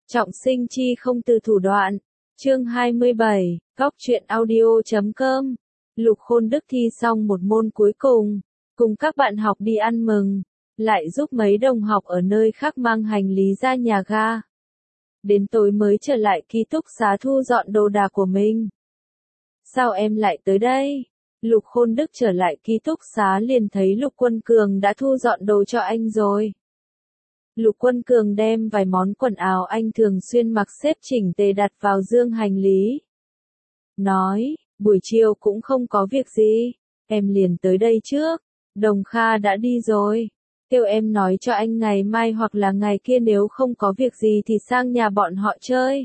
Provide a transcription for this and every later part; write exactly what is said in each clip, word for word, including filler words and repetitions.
Trọng sinh chi không từ thủ đoạn. Chương hai mươi bảy, góc truyện audio chấm com. Lục Khôn Đức thi xong một môn cuối cùng, cùng các bạn học đi ăn mừng, lại giúp mấy đồng học ở nơi khác mang hành lý ra nhà ga. Đến tối mới trở lại ký túc xá thu dọn đồ đạc của mình. Sao em lại tới đây? Lục Khôn Đức trở lại ký túc xá liền thấy Lục Quân Cường đã thu dọn đồ cho anh rồi. Lục Quân Cường đem vài món quần áo anh thường xuyên mặc xếp chỉnh tề đặt vào dương hành lý. Nói, buổi chiều cũng không có việc gì, em liền tới đây trước, Đồng Kha đã đi rồi. Kêu em nói cho anh ngày mai hoặc là ngày kia nếu không có việc gì thì sang nhà bọn họ chơi.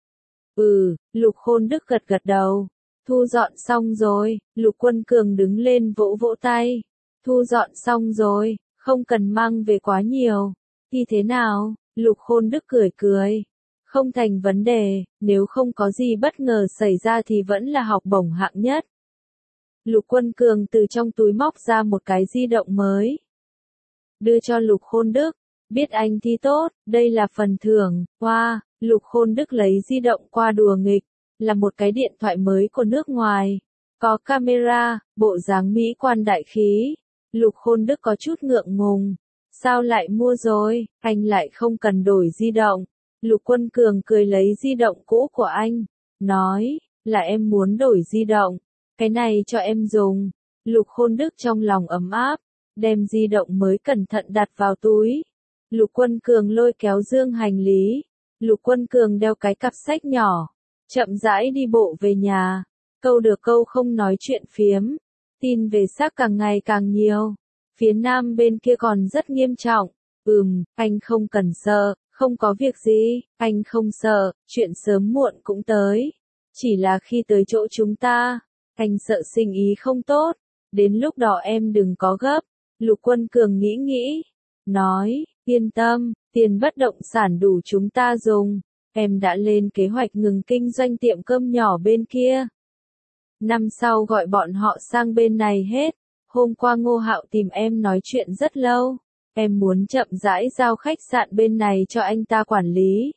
Ừ, Lục Khôn Đức gật gật đầu. Thu dọn xong rồi, Lục Quân Cường đứng lên vỗ vỗ tay. Thu dọn xong rồi, không cần mang về quá nhiều. Thì thế nào? Lục Khôn Đức cười cười. Không thành vấn đề, nếu không có gì bất ngờ xảy ra thì vẫn là học bổng hạng nhất. Lục Quân Cường từ trong túi móc ra một cái di động mới. Đưa cho Lục Khôn Đức. Biết anh thi tốt, đây là phần thưởng. Wow, Lục Khôn Đức lấy di động qua đùa nghịch. Là một cái điện thoại mới của nước ngoài. Có camera, bộ dáng mỹ quan đại khí. Lục Khôn Đức có chút ngượng ngùng. Sao lại mua rồi, anh lại không cần đổi di động. Lục Quân Cường cười lấy di động cũ của anh. Nói, là em muốn đổi di động. Cái này cho em dùng. Lục Khôn Đức trong lòng ấm áp. Đem di động mới cẩn thận đặt vào túi. Lục Quân Cường lôi kéo dương hành lý. Lục Quân Cường đeo cái cặp sách nhỏ. Chậm rãi đi bộ về nhà. Câu được câu không nói chuyện phiếm. Tin về xác càng ngày càng nhiều. Phía nam bên kia còn rất nghiêm trọng. Ừm, anh không cần sợ, không có việc gì, anh không sợ, chuyện sớm muộn cũng tới. Chỉ là khi tới chỗ chúng ta, anh sợ sinh ý không tốt. Đến lúc đó em đừng có gấp. Lục Quân Cường nghĩ nghĩ. Nói, yên tâm, tiền bất động sản đủ chúng ta dùng. Em đã lên kế hoạch ngừng kinh doanh tiệm cơm nhỏ bên kia. Năm sau gọi bọn họ sang bên này hết. Hôm qua Ngô Hạo tìm em nói chuyện rất lâu. Em muốn chậm rãi giao khách sạn bên này cho anh ta quản lý.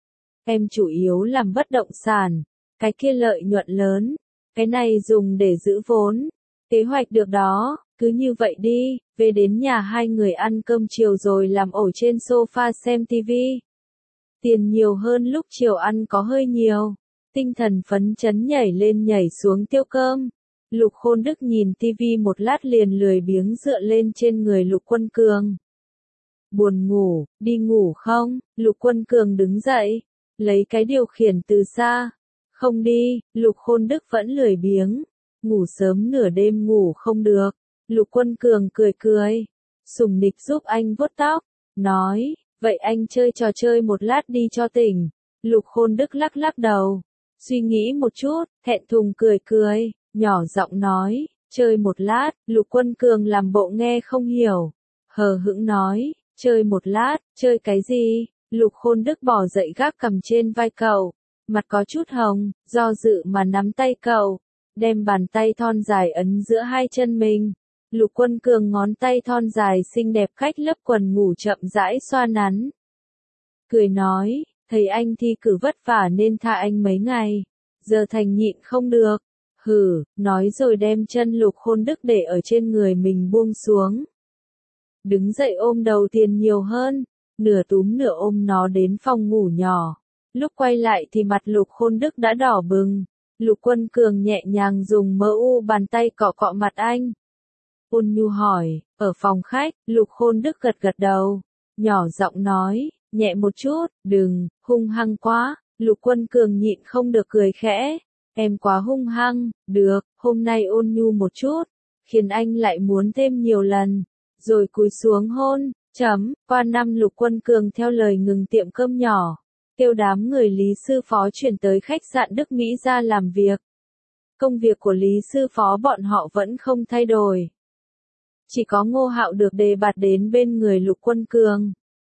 Em chủ yếu làm bất động sản. Cái kia lợi nhuận lớn. Cái này dùng để giữ vốn. Kế hoạch được đó, cứ như vậy đi. Về đến nhà hai người ăn cơm chiều rồi làm ổ trên sofa xem tivi. Tiền nhiều hơn lúc chiều ăn có hơi nhiều. Tinh thần phấn chấn nhảy lên nhảy xuống tiêu cơm. Lục Khôn Đức nhìn tivi một lát liền lười biếng dựa lên trên người Lục Quân Cường. Buồn ngủ, đi ngủ không? Lục Quân Cường đứng dậy, lấy cái điều khiển từ xa. Không đi, Lục Khôn Đức vẫn lười biếng. Ngủ sớm nửa đêm ngủ không được. Lục Quân Cường cười cười. Sùng nịch giúp anh vuốt tóc. Nói, vậy anh chơi trò chơi một lát đi cho tỉnh. Lục Khôn Đức lắc lắc đầu. Suy nghĩ một chút, thẹn thùng cười cười. Nhỏ giọng nói, chơi một lát, Lục Quân Cường làm bộ nghe không hiểu. Hờ hững nói, chơi một lát, chơi cái gì? Lục Khôn Đức bỏ dậy gác cầm trên vai cậu. Mặt có chút hồng, do dự mà nắm tay cậu. Đem bàn tay thon dài ấn giữa hai chân mình. Lục Quân Cường ngón tay thon dài xinh đẹp cách lớp quần ngủ chậm rãi xoa nắn. Cười nói, thấy anh thi cử vất vả nên tha anh mấy ngày. Giờ thành nhịn không được. Hừ, nói rồi đem chân Lục Khôn Đức để ở trên người mình buông xuống. Đứng dậy ôm đầu tiền nhiều hơn, nửa túm nửa ôm nó đến phòng ngủ nhỏ. Lúc quay lại thì mặt Lục Khôn Đức đã đỏ bừng. Lục Quân Cường nhẹ nhàng dùng mỡ u bàn tay cọ cọ mặt anh. Ôn nhu hỏi, ở phòng khách, Lục Khôn Đức gật gật đầu. Nhỏ giọng nói, nhẹ một chút, đừng, hung hăng quá. Lục Quân Cường nhịn không được cười khẽ. Em quá hung hăng, được, hôm nay ôn nhu một chút, khiến anh lại muốn thêm nhiều lần, rồi cúi xuống hôn, chấm, qua năm Lục Quân Cường theo lời ngừng tiệm cơm nhỏ, kêu đám người Lý Sư Phó chuyển tới khách sạn Đức Mỹ ra làm việc. Công việc của Lý Sư Phó bọn họ vẫn không thay đổi. Chỉ có Ngô Hạo được đề bạt đến bên người Lục Quân Cường.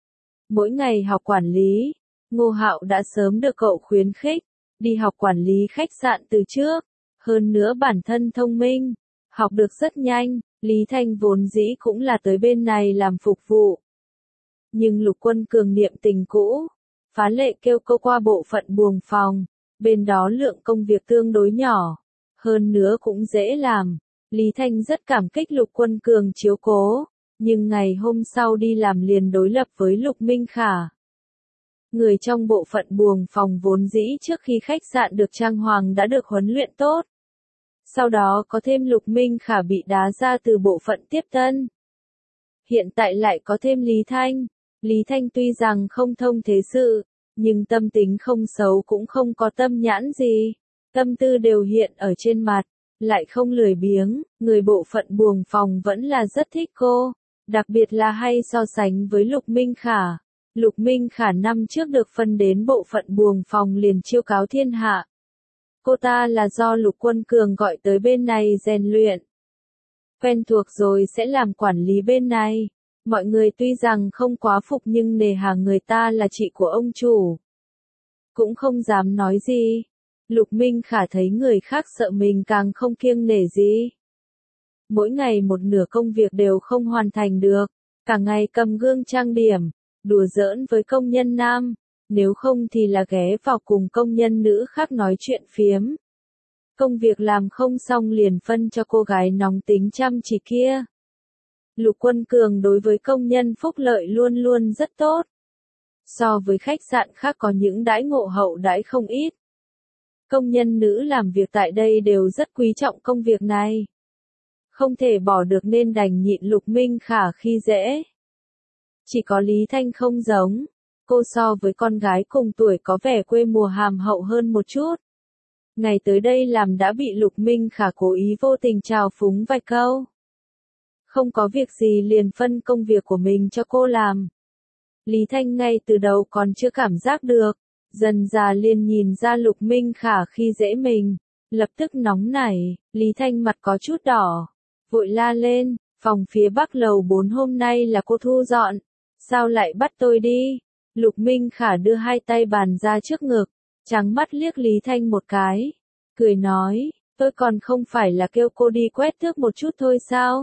Mỗi ngày học quản lý, Ngô Hạo đã sớm được cậu khuyến khích. Đi học quản lý khách sạn từ trước, hơn nữa bản thân thông minh, học được rất nhanh, Lý Thanh vốn dĩ cũng là tới bên này làm phục vụ. Nhưng Lục Quân Cường niệm tình cũ, phá lệ kêu cô qua bộ phận buồng phòng, bên đó lượng công việc tương đối nhỏ, hơn nữa cũng dễ làm. Lý Thanh rất cảm kích Lục Quân Cường chiếu cố, nhưng ngày hôm sau đi làm liền đối lập với Lục Minh Khả. Người trong bộ phận buồng phòng vốn dĩ trước khi khách sạn được trang hoàng đã được huấn luyện tốt. Sau đó có thêm Lục Minh Khả bị đá ra từ bộ phận tiếp tân. Hiện tại lại có thêm Lý Thanh. Lý Thanh tuy rằng không thông thế sự, nhưng tâm tính không xấu cũng không có tâm nhãn gì. Tâm tư đều hiện ở trên mặt, lại không lười biếng, người bộ phận buồng phòng vẫn là rất thích cô, đặc biệt là hay so sánh với Lục Minh Khả. Lục Minh Khả năm trước được phân đến bộ phận buồng phòng liền chiêu cáo thiên hạ. Cô ta là do Lục Quân Cường gọi tới bên này rèn luyện. Quen thuộc rồi sẽ làm quản lý bên này. Mọi người tuy rằng không quá phục nhưng nề hà người ta là chị của ông chủ. Cũng không dám nói gì. Lục Minh Khả thấy người khác sợ mình càng không kiêng nể gì. Mỗi ngày một nửa công việc đều không hoàn thành được. Cả ngày cầm gương trang điểm, đùa giỡn với công nhân nam. Nếu không thì là ghé vào cùng công nhân nữ khác nói chuyện phiếm. Công việc làm không xong liền phân cho cô gái nóng tính chăm chỉ kia. Lục Quân Cường đối với công nhân phúc lợi luôn luôn rất tốt. So với khách sạn khác có những đãi ngộ hậu đãi không ít. Công nhân nữ làm việc tại đây đều rất quý trọng công việc này. Không thể bỏ được nên đành nhịn Lục Minh Khả khi dễ. Chỉ có Lý Thanh không giống. Cô so với con gái cùng tuổi có vẻ quê mùa hàm hậu hơn một chút. Ngày tới đây làm đã bị Lục Minh Khả cố ý vô tình trào phúng vài câu. Không có việc gì liền phân công việc của mình cho cô làm. Lý Thanh ngay từ đầu còn chưa cảm giác được, dần dà liền nhìn ra Lục Minh Khả khi dễ mình, lập tức nóng nảy, Lý Thanh mặt có chút đỏ, vội la lên, phòng phía bắc lầu bốn hôm nay là cô thu dọn, sao lại bắt tôi đi? Lục Minh Khả đưa hai tay bàn ra trước ngực, trắng mắt liếc Lý Thanh một cái, cười nói, tôi còn không phải là kêu cô đi quét tước một chút thôi sao?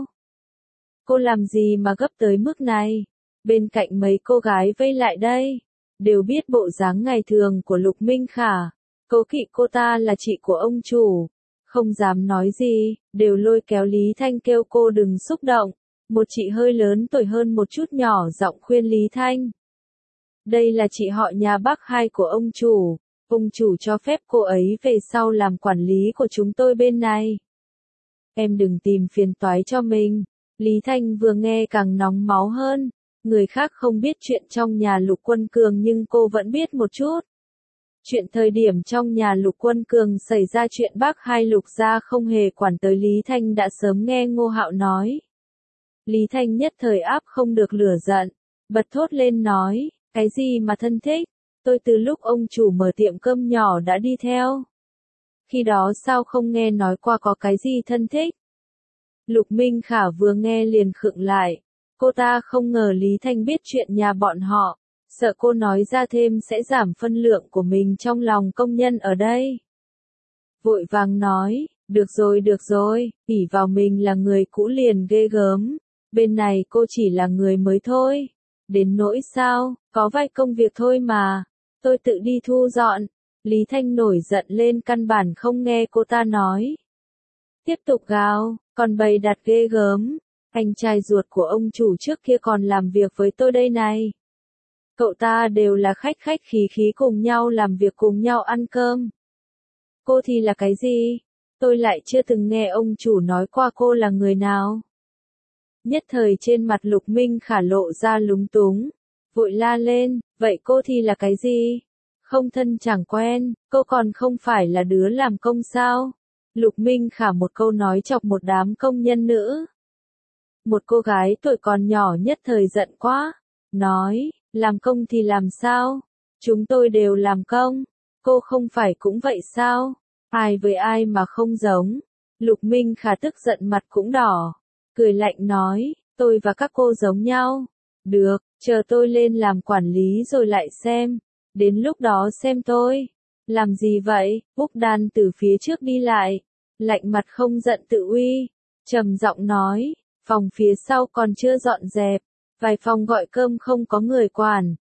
Cô làm gì mà gấp tới mức này? Bên cạnh mấy cô gái vây lại đây, đều biết bộ dáng ngày thường của Lục Minh Khả, cố kỵ cô ta là chị của ông chủ, không dám nói gì, đều lôi kéo Lý Thanh kêu cô đừng xúc động. Một chị hơi lớn tuổi hơn một chút nhỏ giọng khuyên Lý Thanh. Đây là chị họ nhà bác hai của ông chủ, ông chủ cho phép cô ấy về sau làm quản lý của chúng tôi bên này. Em đừng tìm phiền toái cho mình. Lý Thanh vừa nghe càng nóng máu hơn, người khác không biết chuyện trong nhà Lục Quân Cường nhưng cô vẫn biết một chút. Chuyện thời điểm trong nhà Lục Quân Cường xảy ra chuyện bác hai Lục gia không hề quản tới Lý Thanh đã sớm nghe Ngô Hạo nói. Lý Thanh nhất thời áp không được lửa giận, bật thốt lên nói, cái gì mà thân thích, tôi từ lúc ông chủ mở tiệm cơm nhỏ đã đi theo. Khi đó sao không nghe nói qua có cái gì thân thích? Lục Minh Khả vừa nghe liền khựng lại, cô ta không ngờ Lý Thanh biết chuyện nhà bọn họ, sợ cô nói ra thêm sẽ giảm phân lượng của mình trong lòng công nhân ở đây. Vội vàng nói, được rồi được rồi, ỷ vào mình là người cũ liền ghê gớm, bên này cô chỉ là người mới thôi. Đến nỗi sao, có vài công việc thôi mà, tôi tự đi thu dọn. Lý Thanh nổi giận lên căn bản không nghe cô ta nói. Tiếp tục gào, còn bày đặt ghê gớm, anh trai ruột của ông chủ trước kia còn làm việc với tôi đây này. Cậu ta đều là khách khách khí khí cùng nhau làm việc cùng nhau ăn cơm. Cô thì là cái gì? Tôi lại chưa từng nghe ông chủ nói qua cô là người nào. Nhất thời trên mặt Lục Minh Khả lộ ra lúng túng, vội la lên, vậy cô thì là cái gì? Không thân chẳng quen, cô còn không phải là đứa làm công sao? Lục Minh Khả một câu nói chọc một đám công nhân nữ. Một cô gái tuổi còn nhỏ nhất thời giận quá, nói, làm công thì làm sao? Chúng tôi đều làm công, cô không phải cũng vậy sao? Ai với ai mà không giống? Lục Minh Khả tức giận mặt cũng đỏ, cười lạnh nói, tôi và các cô giống nhau. Được, chờ tôi lên làm quản lý rồi lại xem. Đến lúc đó xem tôi. Làm gì vậy? Úc Đan từ phía trước đi lại. Lạnh mặt không giận tự uy. Trầm giọng nói, phòng phía sau còn chưa dọn dẹp. Vài phòng gọi cơm không có người quản.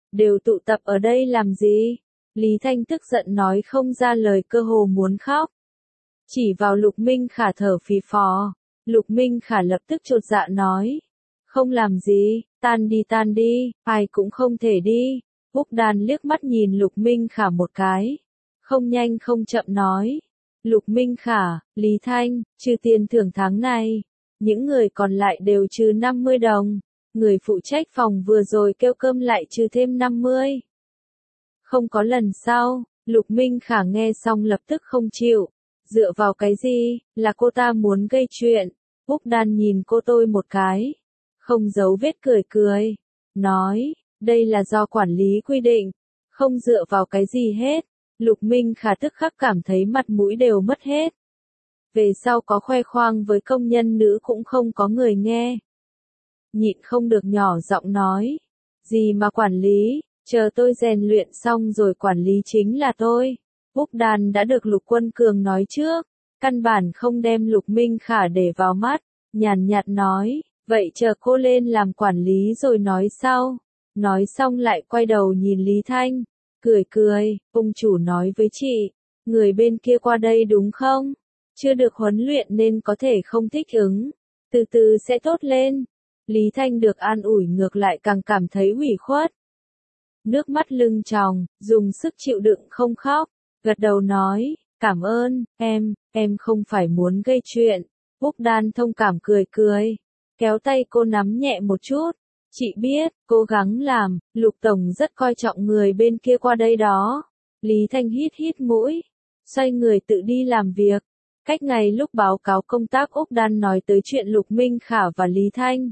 đều tụ tập ở đây làm gì? Lý Thanh tức giận nói không ra lời, cơ hồ muốn khóc. Chỉ vào Lục Minh Khả thở phì phò, Lục Minh Khả lập tức chột dạ nói. Không làm gì, tan đi tan đi, ai cũng không thể đi. Úc Đan liếc mắt nhìn Lục Minh Khả một cái. Không nhanh không chậm nói. Lục Minh Khả, Lý Thanh, trừ tiền thưởng tháng này. Những người còn lại đều trừ năm mươi đồng. Người phụ trách phòng vừa rồi kêu cơm lại trừ thêm năm mươi. Không có lần sau, Lục Minh Khả nghe xong lập tức không chịu. Dựa vào cái gì, là cô ta muốn gây chuyện. Úc Đan nhìn cô tôi một cái. Không giấu vết cười cười. Nói, đây là do quản lý quy định. Không dựa vào cái gì hết. Lục Minh Khả tức khắc cảm thấy mặt mũi đều mất hết. Về sau có khoe khoang với công nhân nữ cũng không có người nghe. Nhịn không được nhỏ giọng nói. Gì mà quản lý, chờ tôi rèn luyện xong rồi quản lý chính là tôi. Úc Đan đã được Lục Quân Cường nói trước. Căn bản không đem Lục Minh Khả để vào mắt. Nhàn nhạt nói, vậy chờ cô lên làm quản lý rồi nói sau. Nói xong lại quay đầu nhìn Lý Thanh. Cười cười, ông chủ nói với chị. Người bên kia qua đây đúng không? Chưa được huấn luyện nên có thể không thích ứng. Từ từ sẽ tốt lên. Lý Thanh được an ủi ngược lại càng cảm thấy ủy khuất. Nước mắt lưng tròng, dùng sức chịu đựng không khóc. Gật đầu nói, cảm ơn, em, em không phải muốn gây chuyện. Úc Đan thông cảm cười cười. Kéo tay cô nắm nhẹ một chút. Chị biết, cố gắng làm, Lục Tổng rất coi trọng người bên kia qua đây đó. Lý Thanh hít hít mũi. Xoay người tự đi làm việc. Cách ngày lúc báo cáo công tác Úc Đan nói tới chuyện Lục Minh Khả và Lý Thanh.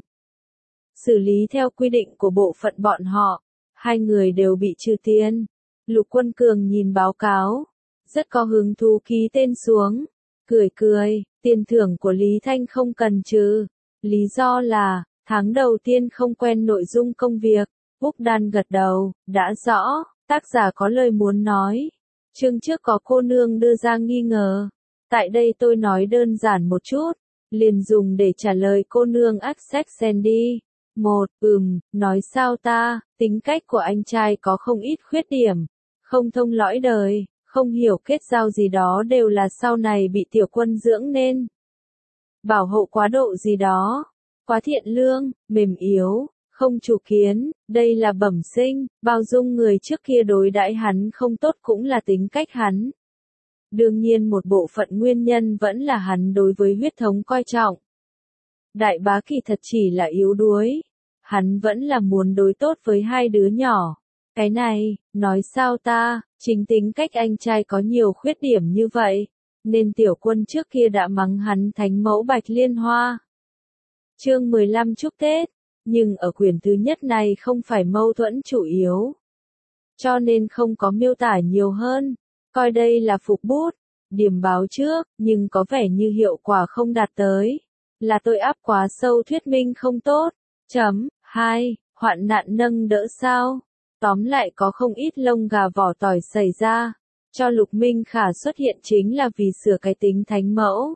Xử lý theo quy định của bộ phận bọn họ. Hai người đều bị trừ tiền. Lục Quân Cường nhìn báo cáo. Rất có hứng thú ký tên xuống. Cười cười, tiền thưởng của Lý Thanh không cần trừ. Lý do là, tháng đầu tiên không quen nội dung công việc. Úc Đan gật đầu, đã rõ, tác giả có lời muốn nói. Chương trước có cô nương đưa ra nghi ngờ. Tại đây tôi nói đơn giản một chút. Liền dùng để trả lời cô nương accent đi. Một, ừm, nói sao ta, tính cách của anh trai có không ít khuyết điểm. Không thông lõi đời, không hiểu kết giao gì đó đều là sau này bị Tiểu Quân dưỡng nên. Bảo hộ quá độ gì đó. Quá thiện lương, mềm yếu, không chủ kiến, đây là bẩm sinh, bao dung người trước kia đối đãi hắn không tốt cũng là tính cách hắn. Đương nhiên một bộ phận nguyên nhân vẫn là hắn đối với huyết thống coi trọng. Đại bá kỳ thật chỉ là yếu đuối. Hắn vẫn là muốn đối tốt với hai đứa nhỏ. Cái này, nói sao ta, chính tính cách anh trai có nhiều khuyết điểm như vậy. Nên Tiểu Quân trước kia đã mắng hắn thánh mẫu Bạch Liên Hoa. Chương mười lăm chúc Tết. Nhưng ở quyển thứ nhất này không phải mâu thuẫn chủ yếu. Cho nên không có miêu tả nhiều hơn. Coi đây là phục bút. Điểm báo trước, nhưng có vẻ như hiệu quả không đạt tới. Là tôi áp quá sâu thuyết minh không tốt. Chấm, hai, hoạn nạn nâng đỡ sao? Tóm lại có không ít lông gà vỏ tỏi xảy ra. Cho Lục Minh Khả xuất hiện chính là vì sửa cái tính thánh mẫu.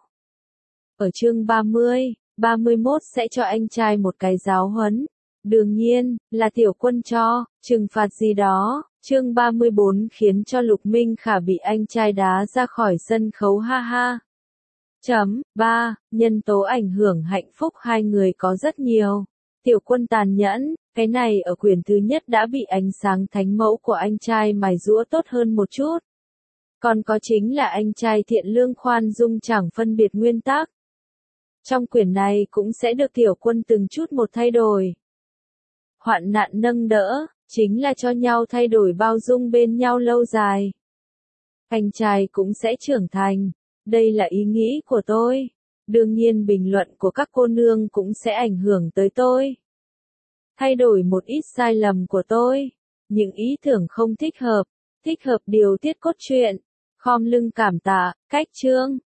Ở chương ba mươi, ba mươi mốt sẽ cho anh trai một cái giáo huấn. Đương nhiên, là Tiểu Quân cho, trừng phạt gì đó. Chương ba mươi bốn khiến cho Lục Minh Khả bị anh trai đá ra khỏi sân khấu ha ha. Chấm, ba, nhân tố ảnh hưởng hạnh phúc hai người có rất nhiều. Tiểu Quân tàn nhẫn, cái này ở quyển thứ nhất đã bị ánh sáng thánh mẫu của anh trai mài giũa tốt hơn một chút. Còn có chính là anh trai thiện lương khoan dung chẳng phân biệt nguyên tắc. Trong quyển này cũng sẽ được Tiểu Quân từng chút một thay đổi. Hoạn nạn nâng đỡ, chính là cho nhau thay đổi bao dung bên nhau lâu dài. Anh trai cũng sẽ trưởng thành. Đây là ý nghĩ của tôi. Đương nhiên bình luận của các cô nương cũng sẽ ảnh hưởng tới tôi. Thay đổi một ít sai lầm của tôi. Những ý tưởng không thích hợp. Thích hợp điều tiết cốt truyện. Khom lưng cảm tạ, cách chương.